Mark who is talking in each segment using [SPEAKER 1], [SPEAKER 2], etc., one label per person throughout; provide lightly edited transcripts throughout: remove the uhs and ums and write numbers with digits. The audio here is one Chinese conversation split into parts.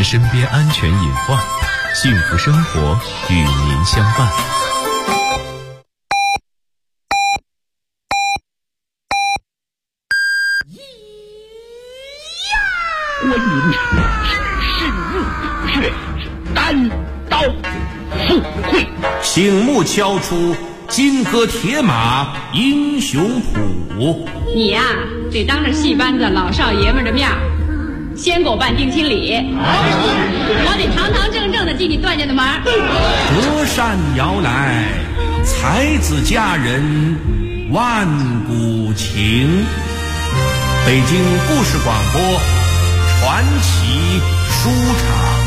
[SPEAKER 1] 身边安全隐患，幸福生活与您相伴。
[SPEAKER 2] 观音是日月单刀赴会，
[SPEAKER 3] 醒目敲出金戈铁马英雄谱。
[SPEAKER 4] 你呀，得当着戏班子老少爷们的面先给我办定亲礼，我得堂堂正正的替你断下的门。
[SPEAKER 3] 隔山摇来，才子佳人万古情。北京故事广播传奇书场。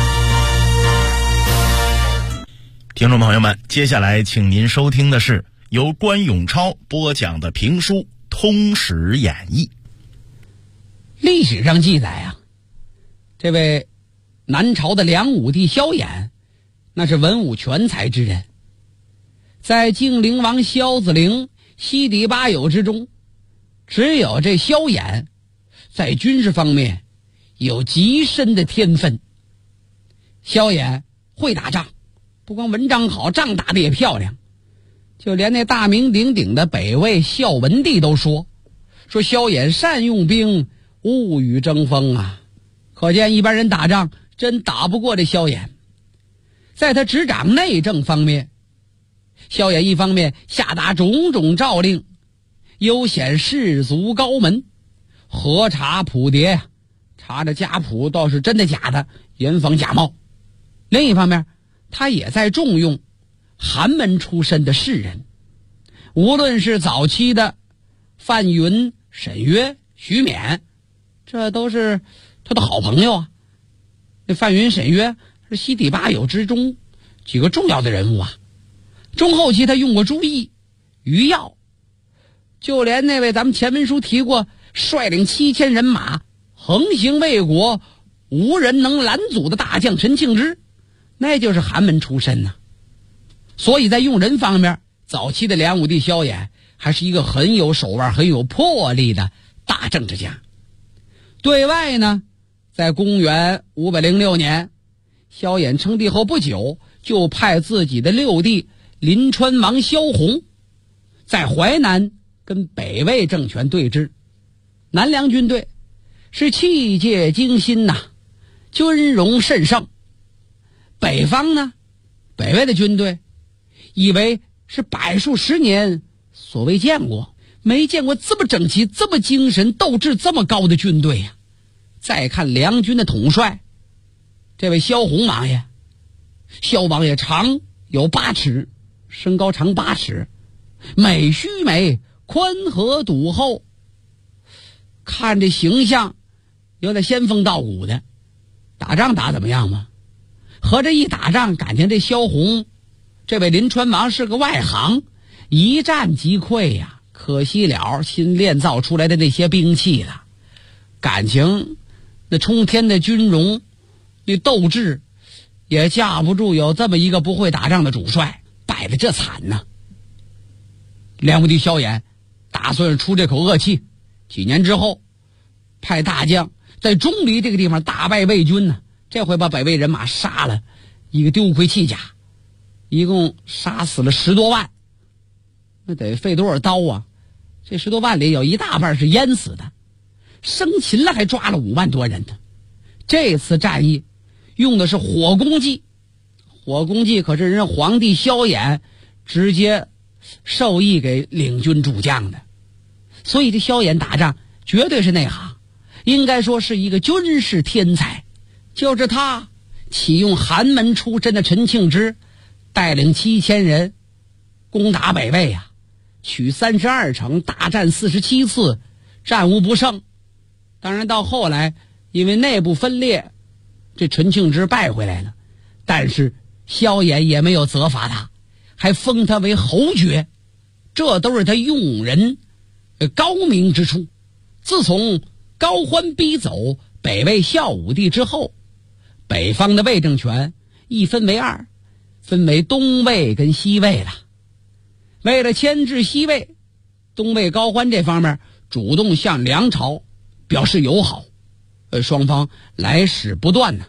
[SPEAKER 5] 听众朋友们，接下来请您收听的是由关永超播讲的评书《通史演义》。
[SPEAKER 6] 历史上记载啊，这位南朝的梁武帝萧衍，那是文武全才之人。在晋灵王萧子陵、西狄八友之中，只有这萧衍在军事方面有极深的天分。萧衍会打仗，不光文章好，仗打的也漂亮。就连那大名鼎鼎的北魏孝文帝都说萧衍善用兵，物与争锋啊。可见一般人打仗真打不过这萧衍。在他执掌内政方面，萧衍一方面下达种种诏令，优显士族高门，核查谱牒呀，查着家谱倒是真的假的，严防假冒。另一方面，他也在重用寒门出身的士人，无论是早期的范云、沈约、徐勉，这都是他的好朋友啊。那范云、沈约是西狄八友之中几个重要的人物啊。中后期他用过朱毅、于耀，就连那位咱们前文书提过率领7000人马横行魏国无人能拦阻的大将陈庆之，那就是寒门出身呐。所以在用人方面，早期的梁武帝萧衍还是一个很有手腕、很有魄力的大政治家。对外呢，在公元506年，萧衍称帝后不久，就派自己的六弟临川王萧宏在淮南跟北魏政权对峙。南梁军队是气界精心呐，军容甚盛。北方呢，北魏的军队以为是百数十年所未见过，没见过这么整齐、这么精神、斗志这么高的军队呀。再看梁军的统帅，这位萧宏王爷，萧王爷长有8尺，身高长8尺，美须眉，宽和笃厚，看这形象有点仙风道骨的。打仗打怎么样吗？合着一打仗，感情这萧宏这位临川王是个外行，一战即溃呀。可惜了新炼造出来的那些兵器了，感情那冲天的军容，那斗志也架不住有这么一个不会打仗的主帅，败得这惨呢。梁武帝萧衍打算出这口恶气，几年之后派大将在钟离这个地方大败魏军呢。这回把北魏人马杀了一个丢盔弃甲，一共杀死了10多万，那得费多少刀啊？这10多万里有一大半是淹死的，生擒了还抓了5万多人呢。这次战役用的是火攻计，火攻计可是人家皇帝萧衍直接授意给领军主将的，所以这萧衍打仗绝对是内行，应该说是一个军事天才。就是他启用寒门出身的陈庆之，带领7000人攻打北魏啊，取32城，大战47次，战无不胜。当然到后来因为内部分裂，这陈庆之败回来了，但是萧衍也没有责罚他，还封他为侯爵，这都是他用人高明之处。自从高欢逼走北魏孝武帝之后，北方的魏政权一分为2，分为东魏跟西魏了。为了牵制西魏，东魏高欢这方面主动向梁朝表示友好，双方来使不断呢。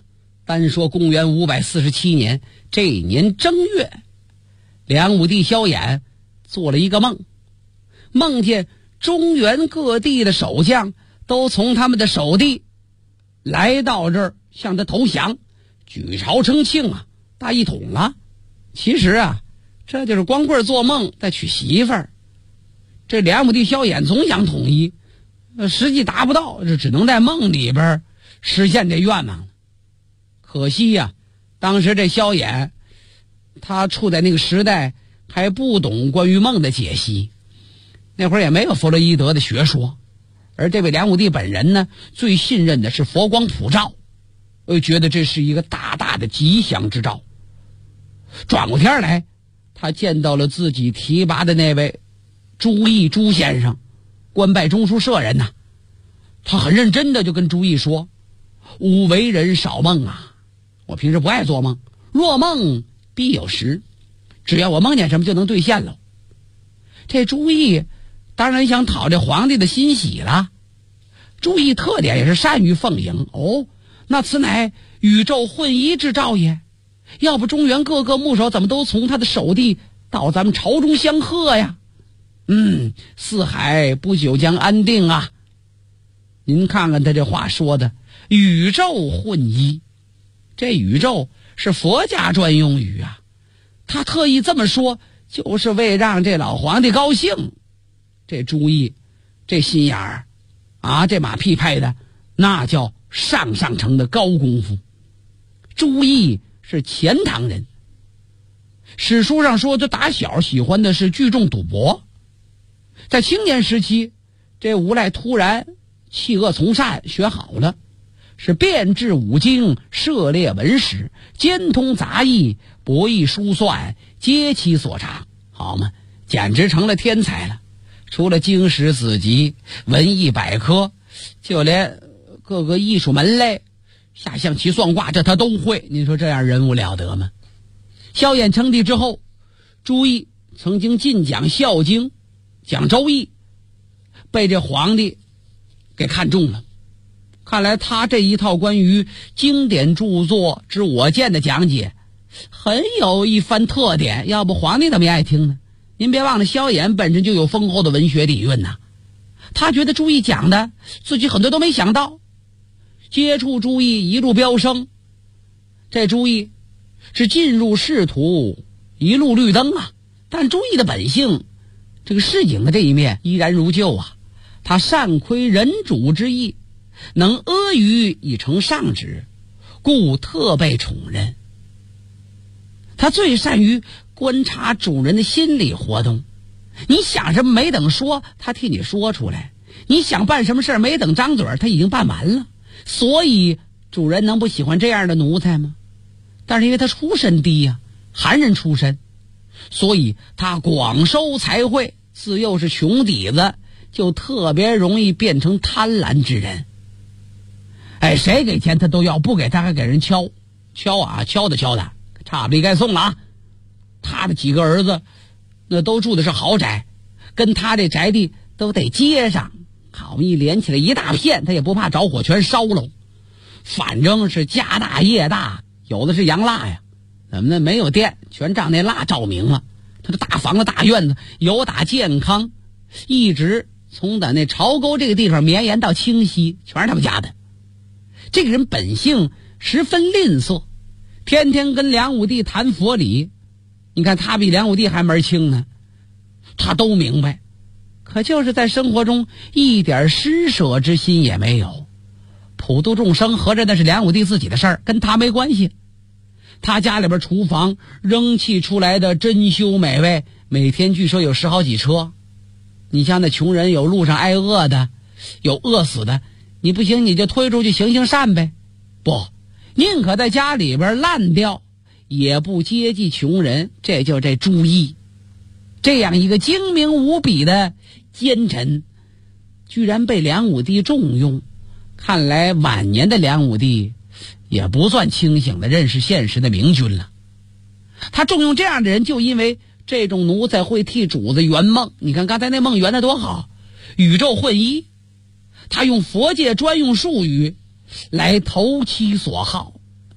[SPEAKER 6] 单说公元547年这一年正月，梁武帝萧衍做了一个梦，梦见中原各地的守将都从他们的守地来到这儿向他投降，举朝称庆啊，大一统了。其实啊，这就是光棍做梦在娶媳妇儿。这梁武帝萧衍总想统一，实际达不到，这只能在梦里边实现这愿望。可惜呀，当时这萧衍他处在那个时代还不懂关于梦的解析，那会儿也没有弗洛伊德的学说，而这位梁武帝本人呢，最信任的是佛光普照，觉得这是一个大大的吉祥之兆。转过天来，他见到了自己提拔的那位朱毅朱先生，官拜中书舍人呐。他很认真的就跟朱毅说：“吾为人少梦啊，我平时不爱做梦，若梦必有时，只要我梦见什么就能兑现了。”这朱毅当然想讨这皇帝的欣喜了。朱毅特点也是善于奉迎，那此乃宇宙混一之兆也。要不中原各个牧首怎么都从他的守地到咱们朝中相贺呀？四海不久将安定啊！您看看他这话说的，宇宙混一，这宇宙是佛家专用语啊，他特意这么说，就是为让这老皇帝高兴。这朱毅这心眼儿啊，这马屁拍的那叫上乘的高功夫。朱毅是钱塘人，史书上说他打小喜欢的是聚众赌博，在青年时期，这无赖突然弃恶从善，学好了，是遍制五经，涉猎文史，兼通杂艺，博弈书算，皆其所长。好嘛，简直成了天才了。除了经史子集、文艺百科，就连各个艺术门类，下象棋、算卦，这他都会。你说这样人物了得吗？萧衍称帝之后，朱毅曾经进讲《孝经》，讲《周易》，被这皇帝给看中了。看来他这一套关于经典著作之我见的讲解很有一番特点，要不皇帝怎么也爱听呢？您别忘了，萧衍本身就有丰厚的文学底蕴呐。他觉得朱毅讲的自己很多都没想到，接触朱毅一路飙升。这朱毅是进入仕途一路绿灯啊，但朱毅的本性，这个市井的这一面依然如旧啊。他善窥人主之意，能阿谀以成上旨，故特被宠任。他最善于观察主人的心理活动，你想什么没等说，他替你说出来；你想办什么事没等张嘴，他已经办完了。所以主人能不喜欢这样的奴才吗？但是因为他出身低呀，寒人出身，所以他广收财会，自幼是穷底子，就特别容易变成贪婪之人。谁给钱他都要，不给他还给人敲的，差不离该送了啊。他的几个儿子那都住的是豪宅，跟他这宅地都得接上，好一连起来一大片，他也不怕着火全烧了。反正是家大业大，有的是洋蜡呀，怎么呢？没有电，全让那蜡照明了。他的大房子大院子由打健康一直从咱那潮沟这个地方绵延到清溪，全是他们家的。这个人本性十分吝啬，天天跟梁武帝谈佛理，你看他比梁武帝还门清呢，他都明白，可就是在生活中一点施舍之心也没有。普度众生合着那是梁武帝自己的事儿，跟他没关系。他家里边厨房扔弃出来的珍馐美味，每天据说有10好几车。你像那穷人，有路上挨饿的，有饿死的，你不行你就推出去行善呗。不，宁可在家里边烂掉，也不接济穷人。这就这朱毅，这样一个精明无比的奸臣，居然被梁武帝重用。看来晚年的梁武帝也不算清醒的认识现实的明君了。他重用这样的人，就因为这种奴才会替主子圆梦。你看刚才那梦圆的多好，宇宙混一，他用佛界专用术语来投其所好，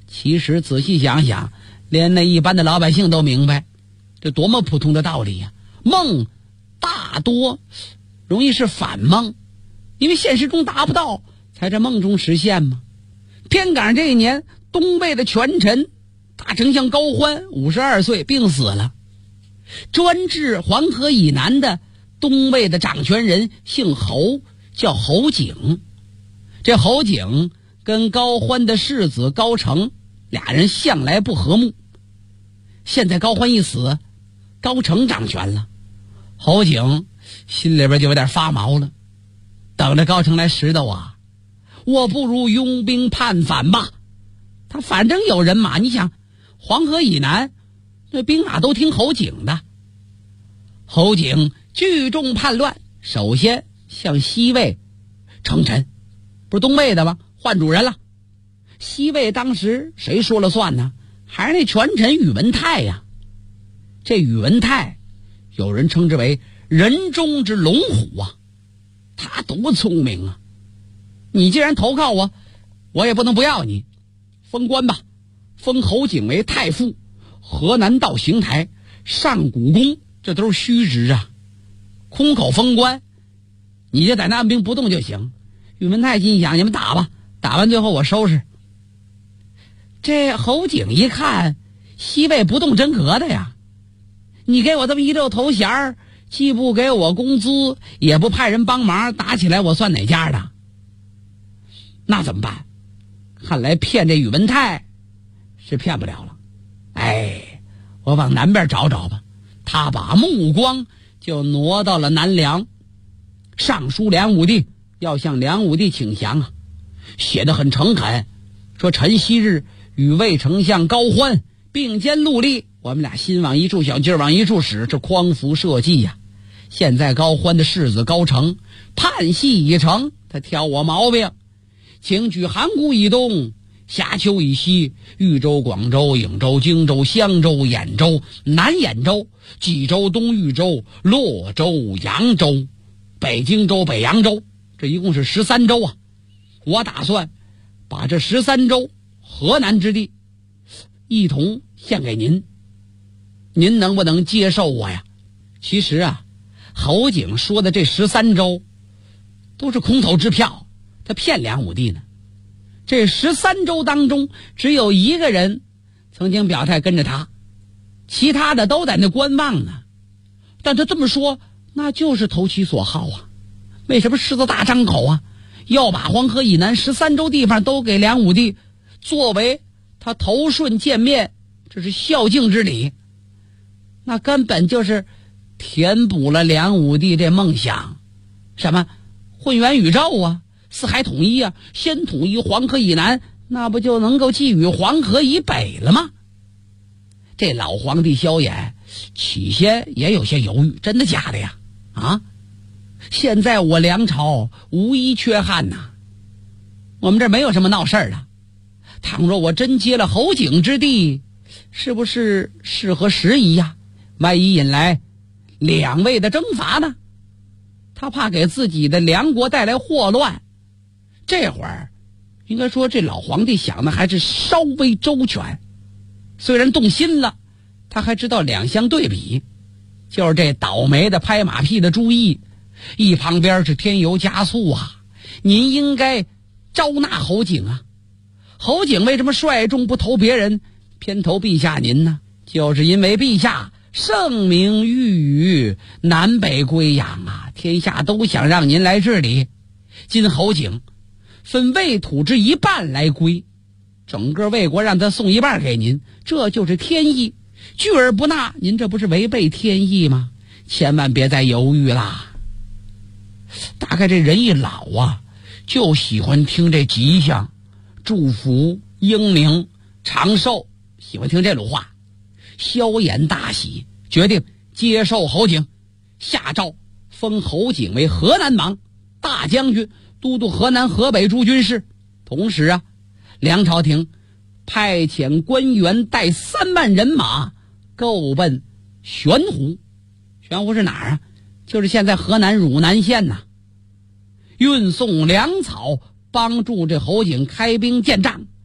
[SPEAKER 6] 其实仔细想想，连那一般的老百姓都明白，这多么普通的道理呀！梦大多容易是反梦，因为现实中达不到，才在梦中实现嘛。偏赶上这一年，东魏的权臣大丞相高欢52岁病死了，专治黄河以南的东魏的掌权人姓侯，叫侯景。这侯景跟高欢的世子高澄俩人向来不和睦，现在高欢一死，高澄掌权了，侯景心里边就有点发毛了，等着高澄来拾掇我不如拥兵叛反吧。他反正有人马，你想黄河以南那兵马都听侯景的。侯景聚众叛乱，首先向西魏称臣，不是东魏的吗？换主人了。西魏当时谁说了算呢？还是那权臣宇文泰呀。这宇文泰有人称之为人中之龙虎啊，他多聪明啊！你既然投靠我，我也不能不要你，封官吧，封侯景为太傅，河南道邢台，上古公，这都是虚职啊，空口封官，你就在那按兵不动就行。宇文泰心想，你们打吧，打完最后我收拾。这侯景一看西魏不动真格的呀，你给我这么一溜头衔儿，既不给我工资，也不派人帮忙，打起来我算哪家的？那怎么办？看来骗这宇文泰是骗不了了。我往南边找找吧。他把目光就挪到了南梁，上书梁武帝，要向梁武帝请降啊，写得很诚恳，说臣昔日与魏丞相高欢并肩戮力，我们俩心往一处想，劲儿往一处使，这匡扶社稷呀。现在高欢的世子高澄叛戏已成，他挑我毛病，请举函谷以东，峡丘以西，豫州、广州、颍州、荆州、襄州、兖州、南兖州、济州、东豫州、洛州、扬州、北荆州、北扬州，这一共是13州啊。我打算把这13州河南之地一同献给您，您能不能接受我呀？其实啊，侯景说的这13州都是空头支票，他骗梁武帝呢。这13州当中只有一个人曾经表态跟着他，其他的都在那观望呢。但他这么说那就是投其所好啊，为什么狮子大张口啊，要把黄河以南13州地方都给梁武帝作为他头顺见面，这是孝敬之礼，那根本就是填补了梁武帝这梦想。什么混元宇宙啊，四海统一啊，先统一黄河以南，那不就能够寄予黄河以北了吗？这老皇帝萧衍起先也有些犹豫，真的假的呀？啊，现在我梁朝无一缺憾呐，我们这没有什么闹事儿的。倘若我真接了侯景之地，是不是适合时宜呀？万一引来两魏的征伐呢？他怕给自己的梁国带来祸乱。这会儿应该说这老皇帝想的还是稍微周全，虽然动心了，他还知道两相对比。就是这倒霉的拍马屁的朱毅，一旁边是添油加醋啊，您应该招纳侯景啊。侯景为什么率众不投别人，偏投陛下您呢？就是因为陛下圣明欲与南北归养啊，天下都想让您来治理。今侯景分魏土之一半来归，整个魏国让他送一半给您，这就是天意，拒而不纳，您这不是违背天意吗？千万别再犹豫啦。大概这人一老啊，就喜欢听这吉祥、祝福、英明、长寿，喜欢听这种话。萧衍大喜，决定接受侯景，下诏封侯景为河南王、大将军，都督河南、河北诸军事。同时啊，梁朝廷派遣官员带3万人马购奔玄湖。玄湖是哪儿啊？就是现在河南汝南县呐。运送粮草，帮助这侯景开兵建仗。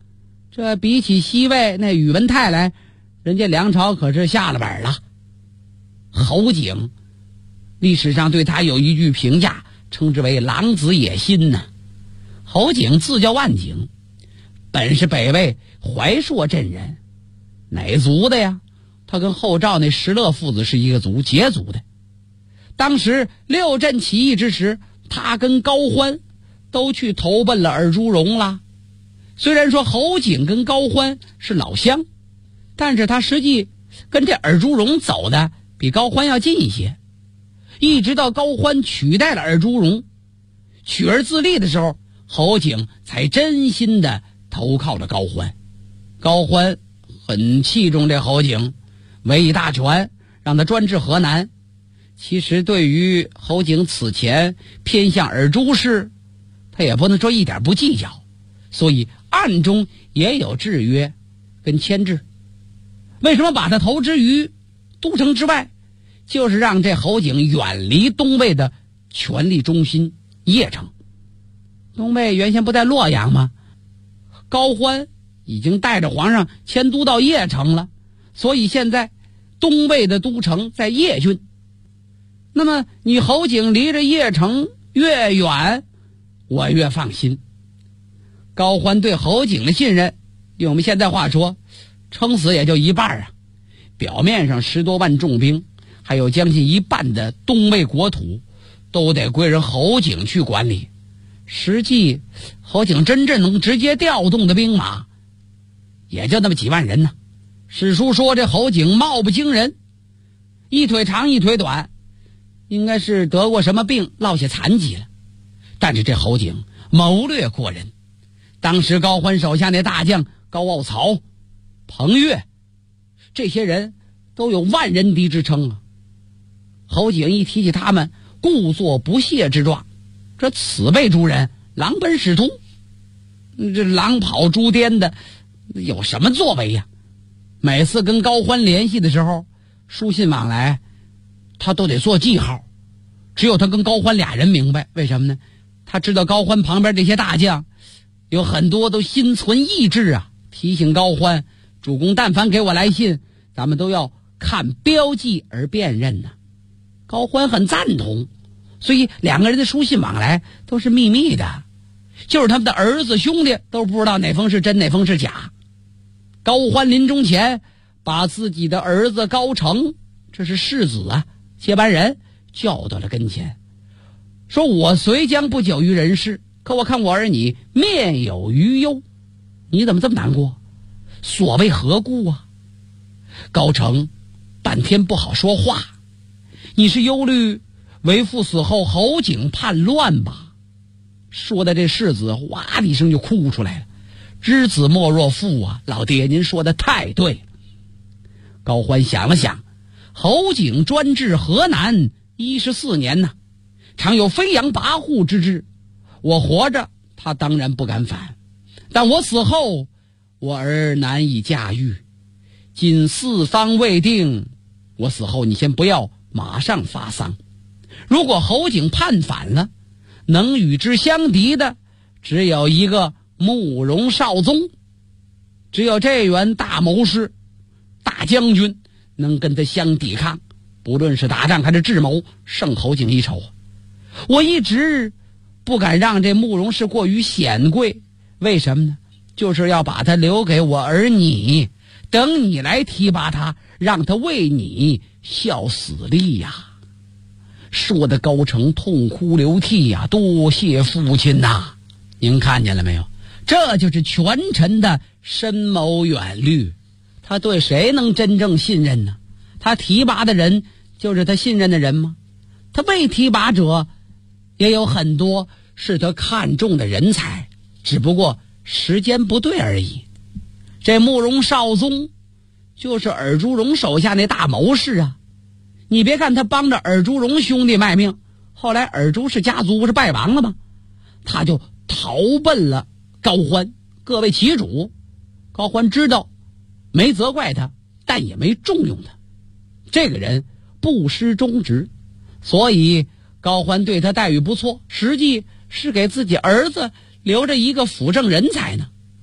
[SPEAKER 6] 这比起西魏那宇文泰来，人家梁朝可是下了本了。侯景历史上对他有一句评价，称之为狼子野心呢。侯景自叫万景，本是北魏怀朔镇人，哪族的呀？他跟后赵那石勒父子是一个族，羯族的。当时六镇起义之时，他跟高欢都去投奔了尔朱荣了。虽然说侯景跟高欢是老乡，但是他实际跟这尔朱荣走的比高欢要近一些。一直到高欢取代了尔朱荣，取而自立的时候，侯景才真心的投靠了高欢。高欢很器重这侯景，委以大权，让他专治河南。其实对于侯景此前偏向尔朱氏，他也不能说一点不计较，所以暗中也有制约跟牵制。为什么把他投之于都城之外？就是让这侯景远离东魏的权力中心邺城。东魏原先不在洛阳吗？高欢已经带着皇上迁都到邺城了，所以现在东魏的都城在邺郡。那么你侯景离着邺城越远，我越放心。高欢对侯景的信任，用我们现在话说，撑死也就一半啊。表面上10多万重兵，还有将近一半的东魏国土都得归人侯景去管理。实际侯景真正能直接调动的兵马也就那么几万人呢。史书说这侯景貌不惊人，一腿长一腿短，应该是得过什么病落下残疾了。但是这侯景谋略过人，当时高欢手下那大将高傲曹、彭越，这些人都有万人敌之称啊。侯景一提起他们，故作不屑之状。这此辈诸人狼奔使突，这狼跑猪颠的，有什么作为呀？每次跟高欢联系的时候，书信往来他都得做记号，只有他跟高欢俩人明白。为什么呢？他知道高欢旁边这些大将有很多都心存异志啊，提醒高欢，主公但凡给我来信，咱们都要看标记而辨认呢。高欢很赞同，所以两个人的书信往来都是秘密的，就是他们的儿子兄弟都不知道哪封是真哪封是假。高欢临终前把自己的儿子高澄，这是世子啊，接班人，叫到了跟前，说我虽将不久于人世，可我看我儿你面有余忧，你怎么这么难过？所谓何故啊？高澄半天不好说话。你是忧虑为父死后侯景叛乱吧？说的这世子哇的一声就哭出来了。知子莫若父啊，老爹您说的太对了。高欢想了想，侯景专治河南14年呢，常有飞扬跋扈之志。我活着他当然不敢反，但我死后我儿难以驾驭。今四方未定，我死后你先不要马上发丧。如果侯景叛反了，能与之相敌的只有一个慕容绍宗，只有这员大谋士、大将军能跟他相抵抗，不论是打仗还是智谋，胜侯景一筹。我一直不敢让这慕容氏过于显贵，为什么呢？就是要把他留给我儿你，等你来提拔他，让他为你效死力呀。说的高澄痛哭流涕呀，多谢父亲呐！您看见了没有？这就是权臣的深谋远虑。他对谁能真正信任呢？他提拔的人就是他信任的人吗？他被提拔者也有很多是他看中的人才，只不过时间不对而已。这慕容绍宗就是尔朱荣手下那大谋士啊。你别看他帮着尔朱荣兄弟卖命，后来尔朱氏家族不是败亡了吗？他就逃奔了高欢，各为其主。高欢知道，没责怪他，但也没重用他。这个人不失忠直，所以高欢对他待遇不错，实际是给自己儿子留着一个辅政人才呢。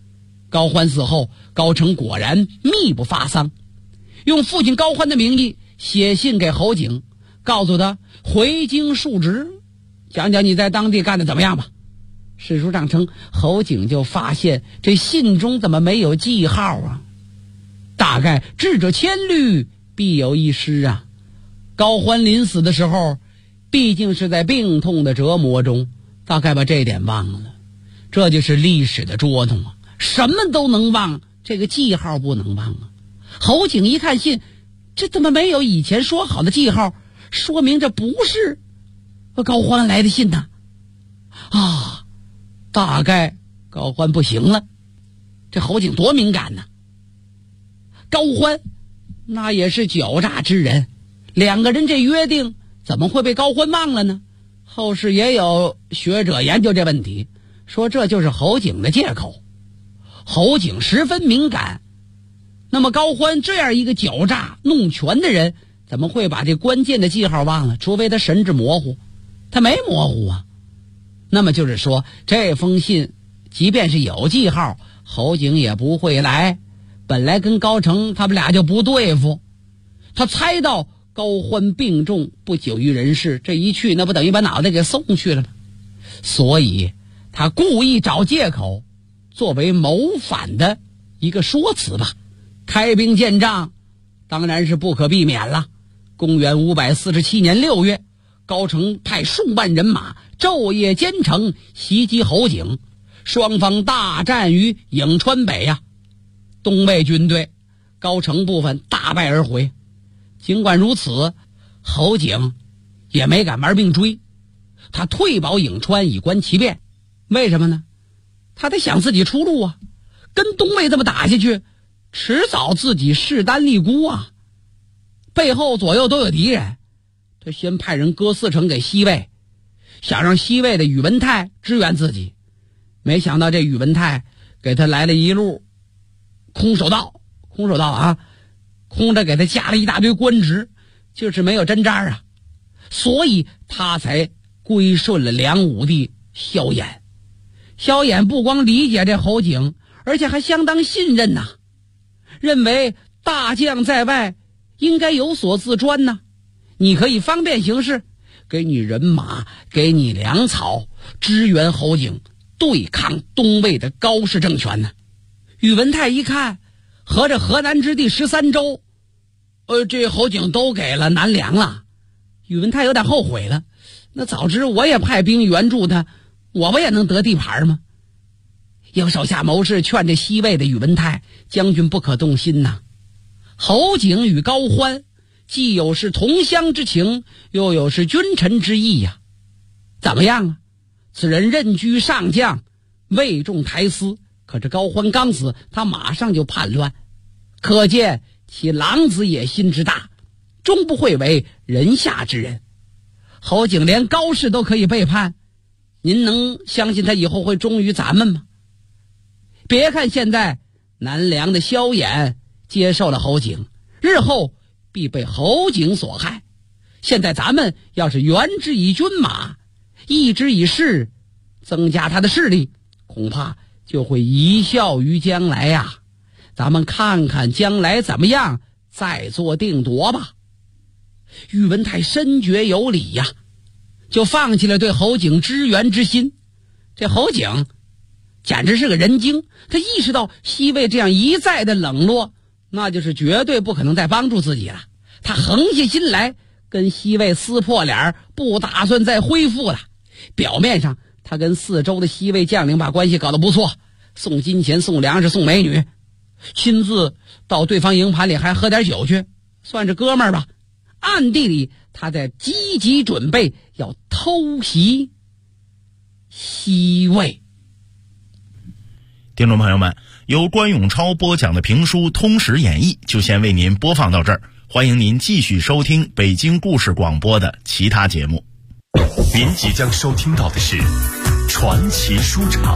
[SPEAKER 6] 高欢死后，高成果然密不发丧，用父亲高欢的名义写信给侯景，告诉他回京述职，讲讲你在当地干得怎么样吧。史书上称，侯景就发现这信中怎么没有记号啊？大概智者千虑，必有一失啊。高欢临死的时候，毕竟是在病痛的折磨中，大概把这点忘了。这就是历史的捉弄啊，什么都能忘，这个记号不能忘啊。侯景一看信，这怎么没有以前说好的记号？说明这不是高欢来的信呢。啊，大概高欢不行了。这侯景多敏感呢。高欢那也是狡诈之人，两个人这约定怎么会被高欢忘了呢？后世也有学者研究这问题，说这就是侯景的借口。侯景十分敏感，那么高欢这样一个狡诈弄权的人，怎么会把这关键的记号忘了？除非他神志模糊，他没模糊啊。那么就是说，这封信即便是有记号，侯景也不会来。本来跟高成他们俩就不对付，他猜到高欢病重不久于人世，这一去那不等于把脑袋给送去了吗？所以他故意找借口作为谋反的一个说辞吧。开兵建仗当然是不可避免了。公元547年6月，高成派数万人马昼夜兼程袭击侯景，双方大战于颍川北啊。东魏军队高成部分大败而回。尽管如此，侯景也没敢玩命追，他退保颍川以观其变。为什么呢？他得想自己出路啊，跟东魏这么打下去，迟早自己势单力孤啊，背后左右都有敌人。他先派人割4城给西魏，想让西魏的宇文泰支援自己，没想到这宇文泰给他来了一路空手道啊，空着给他加了一大堆官职，就是没有针扎啊，所以他才归顺了梁武帝萧衍。萧衍不光理解这侯景，而且还相当信任呐，认为大将在外应该有所自专呐，你可以方便行事，给你人马，给你粮草，支援侯景对抗东魏的高氏政权呢。宇文泰一看，合着河南之地13州，这侯景都给了南梁了。宇文泰有点后悔了，那早知我也派兵援助他，我不也能得地盘吗？有手下谋士劝这西魏的宇文泰，将军不可动心呐。侯景与高欢既有是同乡之情，又有是君臣之义呀。怎么样啊？此人任居上将，位重台司。可是高欢刚死，他马上就叛乱，可见其狼子野心之大，终不会为人下之人。侯景连高氏都可以背叛，您能相信他以后会忠于咱们吗？别看现在南梁的萧衍接受了侯景，日后必被侯景所害。现在咱们要是援之以军马，抑之以势，增加他的势力，恐怕就会贻笑于将来呀。咱们看看将来怎么样，再做定夺吧。宇文泰深觉有理呀，就放弃了对侯景支援之心。这侯景简直是个人精，他意识到西魏这样一再的冷落，那就是绝对不可能再帮助自己了。他横下心来跟西魏撕破脸，不打算再恢复了。表面上他跟4州的西魏将领把关系搞得不错，送金钱，送粮食，送美女，亲自到对方营盘里还喝点酒去，算是哥们儿吧。暗地里他在积极准备要偷袭西魏。
[SPEAKER 5] 听众朋友们，由关永超播讲的评书《通史演义》就先为您播放到这儿，欢迎您继续收听北京故事广播的其他节目。
[SPEAKER 1] 您即将收听到的是传奇书场。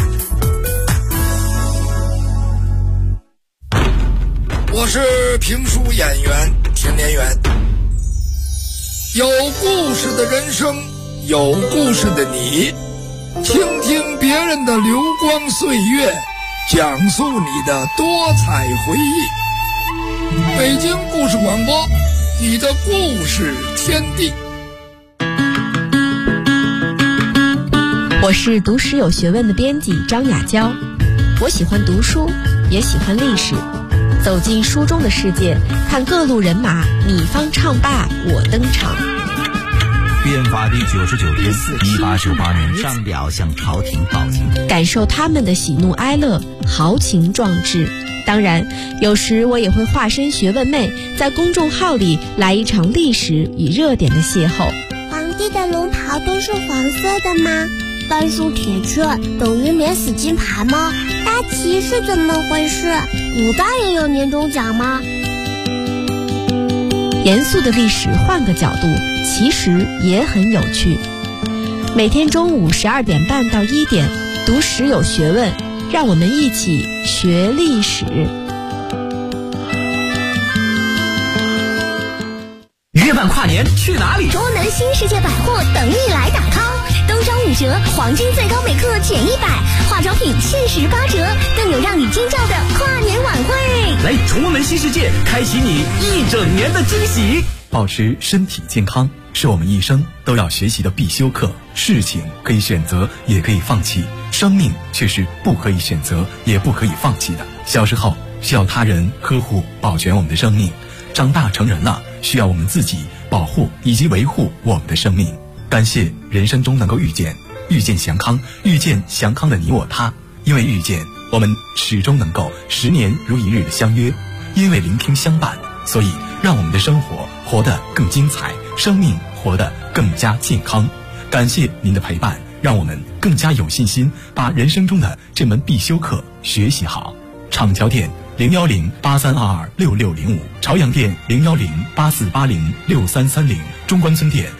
[SPEAKER 7] 我是评书演员田连元。有故事的人生，有故事的你，倾听别人的流光岁月， 讲述你的多彩回忆。北京故事广播，你的故事天地。
[SPEAKER 8] 我是读史有学问的编辑张雅娇，我喜欢读书，也喜欢历史。走进书中的世界，看各路人马，你方唱罢我登场。
[SPEAKER 1] 变法第99天，1898年，上表向朝廷报警，
[SPEAKER 8] 感受他们的喜怒哀乐，豪情壮志。当然，有时我也会化身学问妹，在公众号里来一场历史与热点的邂逅。
[SPEAKER 9] 皇帝的龙袍都是黄色的吗？半数铁券等于免死金牌吗？大旗是怎么回事？古代也有年终奖吗？
[SPEAKER 8] 严肃的历史换个角度，其实也很有趣。每天中午12点半到1点，读史有学问，让我们一起学历史。
[SPEAKER 10] 月半跨年去哪里？
[SPEAKER 9] 中南新世界百货等你来打 call， 冬装5折，黄金最高每克减100，化妆品限时8折，更有让你惊叫的跨年晚会。
[SPEAKER 10] 来崇文新世界，开启你一整年的惊喜。
[SPEAKER 11] 保持身体健康是我们一生都要学习的必修课。事情可以选择，也可以放弃，生命却是不可以选择，也不可以放弃的。小时候需要他人呵护保全我们的生命，长大成人了，需要我们自己保护以及维护我们的生命。感谢人生中能够遇见祥康，遇见祥康的你我他。因为遇见，我们始终能够10年如一日的相约；因为聆听相伴，所以让我们的生活活得更精彩，生命活得更加健康。感谢您的陪伴，让我们更加有信心把人生中的这门必修课学习好。厂桥店01083226605，朝阳店01084806330，中关村店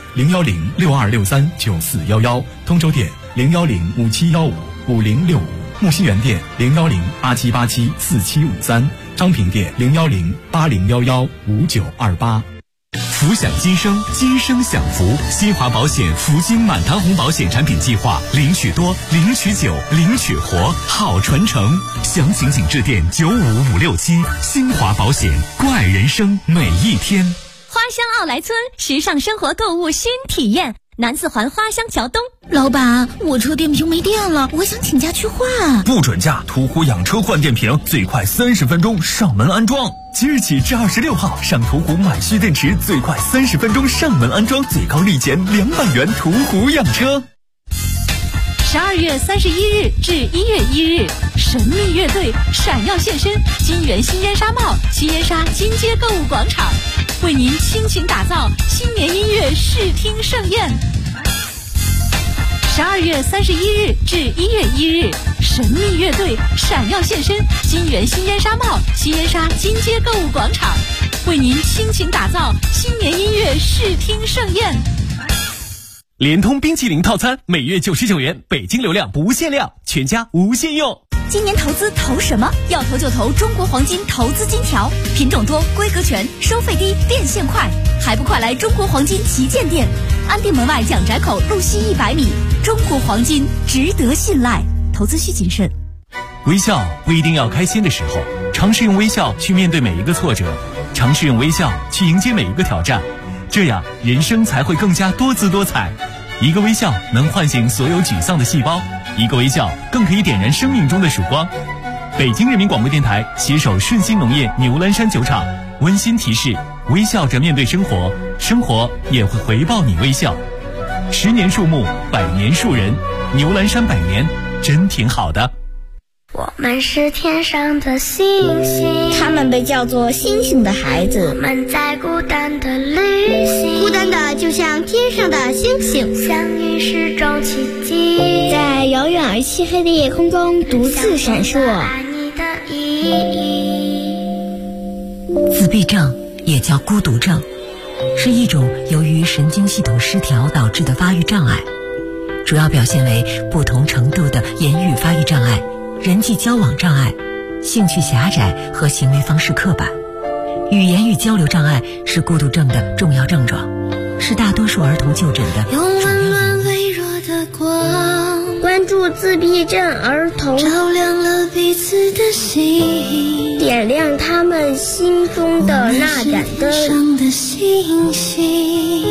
[SPEAKER 11] 01062639411，通州店01057155065，木樨园店01087874753，昌平店01080115928。
[SPEAKER 1] 福享今生，今生享福。新华保险福金满堂红保险产品计划，领取多，领取久，领取活，好传承。详情请致电95567。新华保险，关爱人生每一天。
[SPEAKER 12] 花乡奥莱村时尚生活购物新体验，南四环花乡桥东。
[SPEAKER 13] 老板，我车电瓶没电了，我想请假去换。
[SPEAKER 14] 不准假，途虎养车换电瓶，最快30分钟上门安装。即日起至26号，上途虎买蓄电池，最快30分钟上门安装，最高立减200元。途虎养车。
[SPEAKER 12] 12月31日至1月1日，神秘乐队闪耀现身金源新烟纱帽西烟纱金街购物广场，为您倾情打造新年音乐视听盛宴。12月31日至1月1日，神秘乐队闪耀现身金源新烟纱帽西烟纱金街购物广场，为您倾情打造新年音乐视听盛宴。
[SPEAKER 10] 联通冰淇淋套餐每月99元，北京流量不限量，全家无限用。
[SPEAKER 12] 今年投资投什么？要投就投中国黄金投资金条，品种多，规格全，收费低，变现快，还不快来中国黄金旗舰店，安定门外蒋宅口路西100米。中国黄金值得信赖，投资需谨慎。
[SPEAKER 10] 微笑不一定要开心的时候，尝试用微笑去面对每一个挫折，尝试用微笑去迎接每一个挑战，这样人生才会更加多姿多彩。一个微笑能唤醒所有沮丧的细胞，一个微笑更可以点燃生命中的曙光。北京人民广播电台携手顺鑫农业牛栏山酒厂温馨提示：微笑着面对生活，生活也会回报你微笑。10年树木，100年树人，牛栏山100年真挺好的。
[SPEAKER 9] 我们是天上的星星，
[SPEAKER 13] 他们被叫做星星的孩子。
[SPEAKER 9] 我们在孤单的旅行，
[SPEAKER 13] 孤单的就像天上的星星，
[SPEAKER 9] 相遇是种奇迹，
[SPEAKER 13] 在遥远而漆黑的夜空中独自闪烁。
[SPEAKER 9] 爱你的意义。
[SPEAKER 15] 自闭症也叫孤独症，是一种由于神经系统失调导致的发育障碍，主要表现为不同程度的言语发育障碍、人际交往障碍、兴趣狭窄和行为方式刻板。语言与交流障碍是孤独症的重要症状，是大多数儿童就诊的主要原因。
[SPEAKER 9] 用温暖微弱的光，
[SPEAKER 13] 关
[SPEAKER 9] 关注自闭症儿童，
[SPEAKER 16] 照亮了彼此的心，
[SPEAKER 9] 点亮他们心中的那盏灯。
[SPEAKER 16] 上的星星。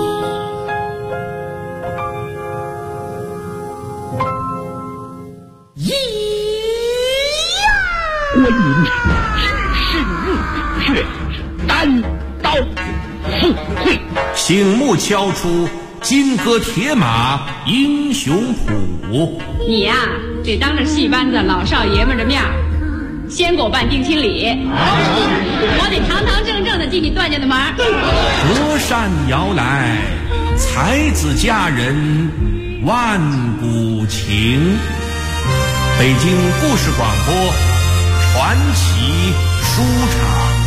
[SPEAKER 2] 我饮是日月，单刀赴会，
[SPEAKER 3] 醒目敲出金戈铁马英雄谱。
[SPEAKER 4] 你呀，得当着戏班子老少爷们的面先给我办定亲礼，我得堂堂正正的进你段家的门。
[SPEAKER 3] 隔山遥来，才子佳人万古情。北京故事广播传奇书场。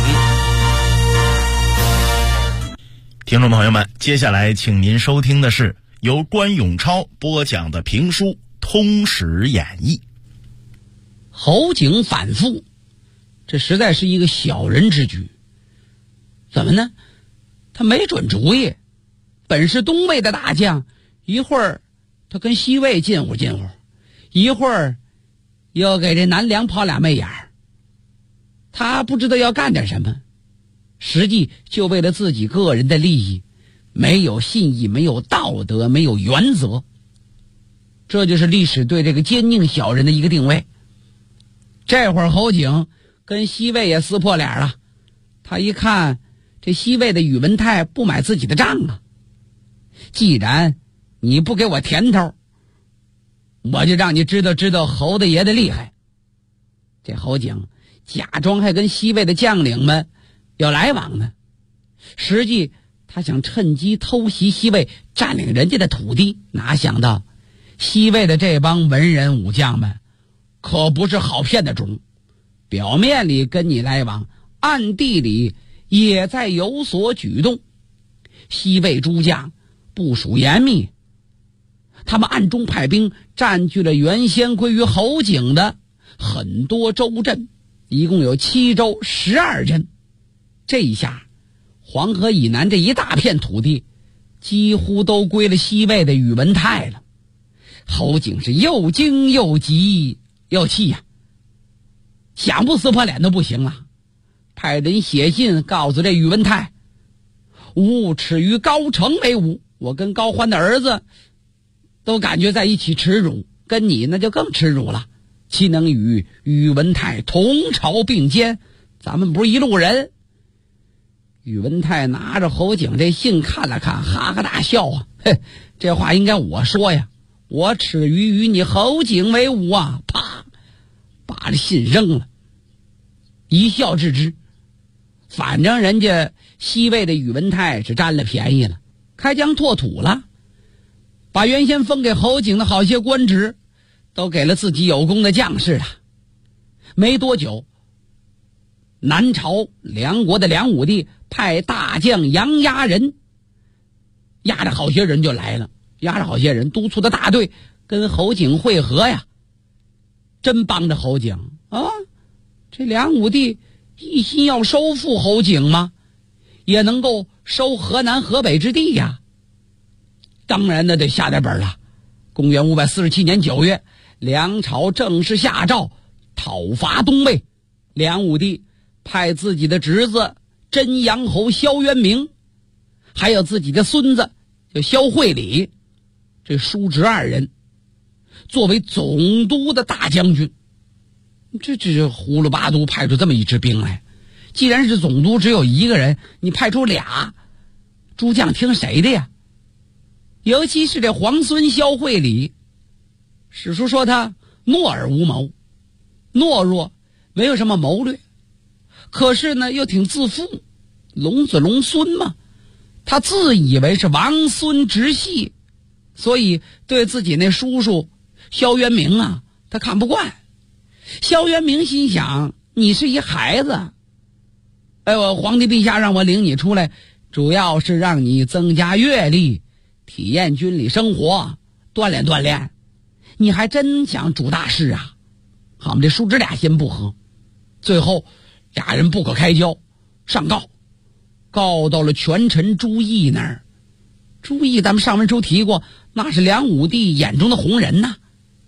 [SPEAKER 5] 听众朋友们，接下来请您收听的是由关永超播讲的评书《通史演义》。
[SPEAKER 6] 侯景反复，这实在是一个小人之举。怎么呢？他没准主意，本是东魏的大将，一会儿他跟西魏近乎近乎，一会儿又给这南梁抛俩媚眼儿。他不知道要干点什么，实际就为了自己个人的利益，没有信义，没有道德，没有原则。这就是历史对这个奸佞小人的一个定位。这会儿侯景跟西魏也撕破脸了，他一看这西魏的宇文泰不买自己的账啊，既然你不给我甜头，我就让你知道知道侯大爷的厉害。这侯景假装还跟西魏的将领们有来往呢，实际他想趁机偷袭西魏，占领人家的土地。哪想到西魏的这帮文人武将们可不是好骗的种，表面里跟你来往，暗地里也在有所举动。西魏诸将部署严密，他们暗中派兵占据了原先归于侯景的很多州镇，一共有7州12镇。这一下黄河以南这一大片土地几乎都归了西魏的宇文泰了。侯景是又惊又急又气呀，想不撕破脸都不行了，派人写信告诉这宇文泰，吾耻于高澄为伍，我跟高欢的儿子都感觉在一起耻辱，跟你那就更耻辱了，岂能与宇文泰同朝并肩？咱们不是一路人。宇文泰拿着侯景这信看了看，哈哈大笑啊，嘿，这话应该我说呀，我耻于与你侯景为伍啊！啪，把这信扔了，一笑置之。反正人家西魏的宇文泰是占了便宜了，开疆拓土了，把原先封给侯景的好些官职都给了自己有功的将士了。没多久，南朝梁国的梁武帝派大将杨压人押着好些人就来了，押着好些人督促的大队跟侯景会合呀。真帮着侯景啊！这梁武帝一心要收复侯景吗？也能够收河南河北之地呀。当然那得下点本了。公元547年9月，梁朝正式下诏讨伐东魏。梁武帝派自己的侄子真阳侯萧渊明，还有自己的孙子叫萧惠礼，这叔侄2人作为总督的大将军。这呼噜巴都派出这么一支兵来，既然是总督只有一个人，你派出俩，诸将听谁的呀？尤其是这皇孙萧惠礼，史书说他懦而无谋，懦弱，没有什么谋略，可是呢又挺自负，龙子龙孙嘛，他自以为是王孙直系，所以对自己那叔叔萧渊明啊他看不惯。萧渊明心想，你是一孩子，我皇帝陛下让我领你出来，主要是让你增加阅历，体验军旅生活，锻炼锻炼，你还真想主大事啊？好，我们这叔侄俩先不和，最后俩人不可开交，上告到了权臣朱毅那儿。朱毅咱们上文书提过，那是梁武帝眼中的红人呐，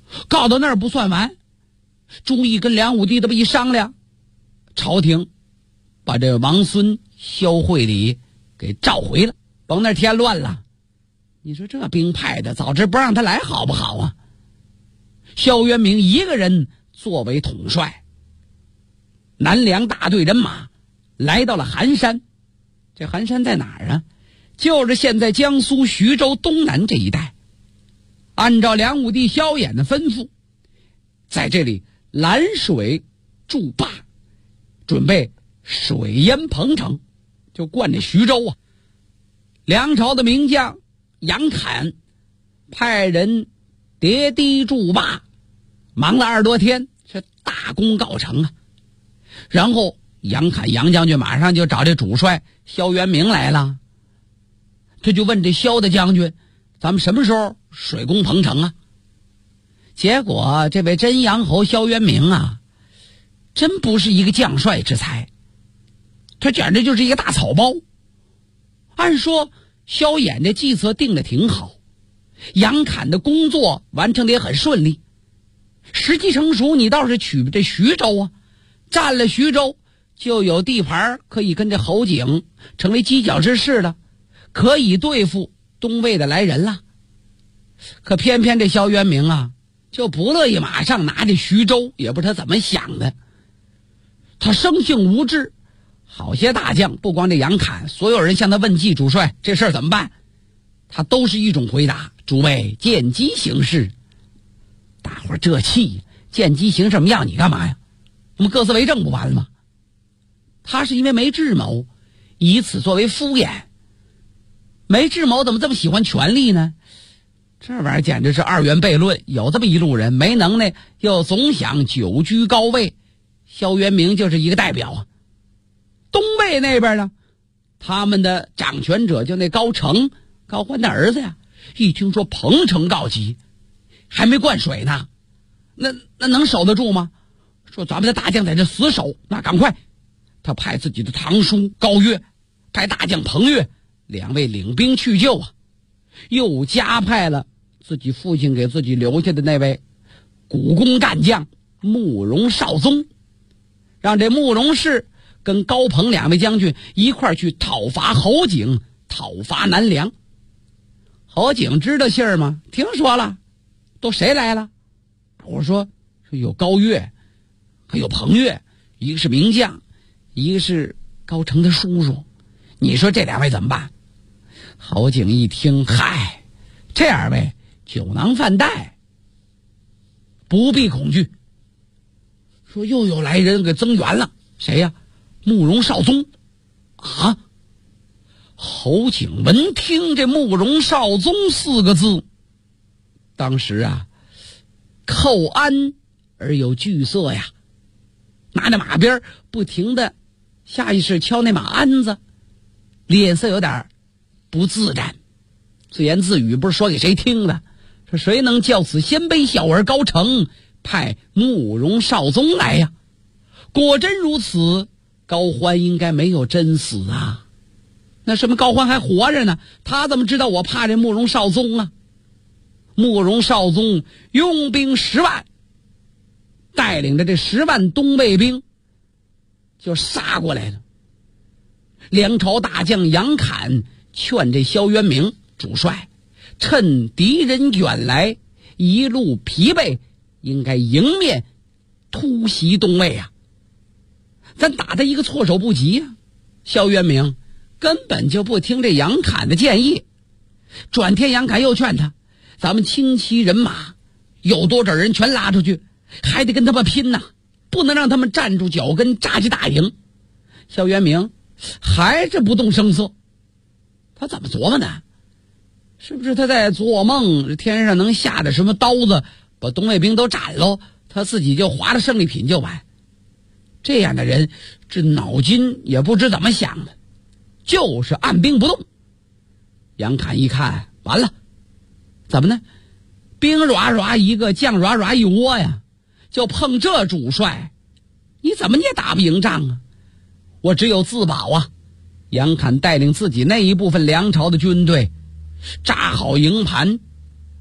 [SPEAKER 6] 告到那儿不算完，朱毅跟梁武帝这么一商量，朝廷把这王孙萧惠理给召回了，甭那添乱了。你说这兵派的，早知不让他来好不好啊？萧渊明一个人作为统帅，南梁大队人马来到了寒山。这寒山在哪儿啊？就是现在江苏徐州东南这一带。按照梁武帝萧衍的吩咐，在这里拦水筑坝，准备水淹彭城，就灌这徐州啊。梁朝的名将杨侃派人叠堤筑坝，忙了20多天，是大功告成啊。然后杨侃杨将军马上就找这主帅萧渊明来了，这就问这萧的将军，咱们什么时候水攻彭城啊？结果这位真阳侯萧渊明啊，真不是一个将帅之才，他简直就是一个大草包。按说萧衍这计策定得挺好，杨侃的工作完成得也很顺利，时机成熟，你倒是取这徐州啊，占了徐州就有地盘可以跟这侯景成为犄角之势了，可以对付东魏的来人了。可偏偏这萧渊明啊，就不乐意马上拿这徐州，也不知他怎么想的。他生性无知，好些大将，不光这杨侃，所有人向他问计，主帅这事儿怎么办，他都是一种回答：诸位见机行事。大伙儿这气，见机行什么样？你干嘛呀？我们各自为政不完了吗？他是因为没智谋，以此作为敷衍。没智谋怎么这么喜欢权力呢？这玩意儿简直是二元悖论。有这么一路人，没能耐又总想久居高位，萧渊明就是一个代表啊。东魏那边呢，他们的掌权者就那高澄，高欢的儿子呀，一听说彭城告急，还没灌水呢，那能守得住吗？说咱们的大将在这死守，那赶快。他派自己的堂叔高岳，派大将彭越2位领兵去救啊，又加派了自己父亲给自己留下的那位古功战将慕容绍宗，让这慕容氏跟高鹏2位将军一块去讨伐侯景，讨伐南梁。侯景知道信儿吗？听说了。都谁来了？我说有高岳，还有彭越，一个是名将，一个是高澄的叔叔，你说这2位怎么办？侯景一听，嗨，这2位酒囊饭袋，不必恐惧。说又有来人给增援了，谁呀？慕容绍宗啊！侯景闻听这慕容绍宗4个字，当时啊，叩鞍而有惧色呀，拿着马鞭不停的下意识敲那马鞍子，脸色有点不自然，自言自语，不是说给谁听的，说谁能叫此鲜卑小儿高澄派慕容绍宗来呀？果真如此，高欢应该没有真死啊。那什么高欢还活着呢，他怎么知道我怕这慕容绍宗啊？慕容绍宗拥兵10万，带领着这10万东魏兵就杀过来了。梁朝大将杨侃劝这萧渊明主帅，趁敌人远来，一路疲惫，应该迎面突袭东魏啊！咱打他一个措手不及啊！萧渊明根本就不听这杨侃的建议。转天杨侃又劝他，咱们轻骑人马，有多少人全拉出去，还得跟他们拼呐，不能让他们站住脚跟扎起大营。萧渊明还是不动声色，他怎么琢磨呢？是不是他在做梦，天上能下的什么刀子把东魏兵都斩喽，他自己就划了胜利品就完？这样的人，这脑筋也不知怎么想的，就是按兵不动。杨侃一看，完了，怎么呢？兵软软一个，将软软一窝呀，就碰这主帅，你怎么你也打不赢仗啊？我只有自保啊！杨侃带领自己那一部分梁朝的军队扎好营盘，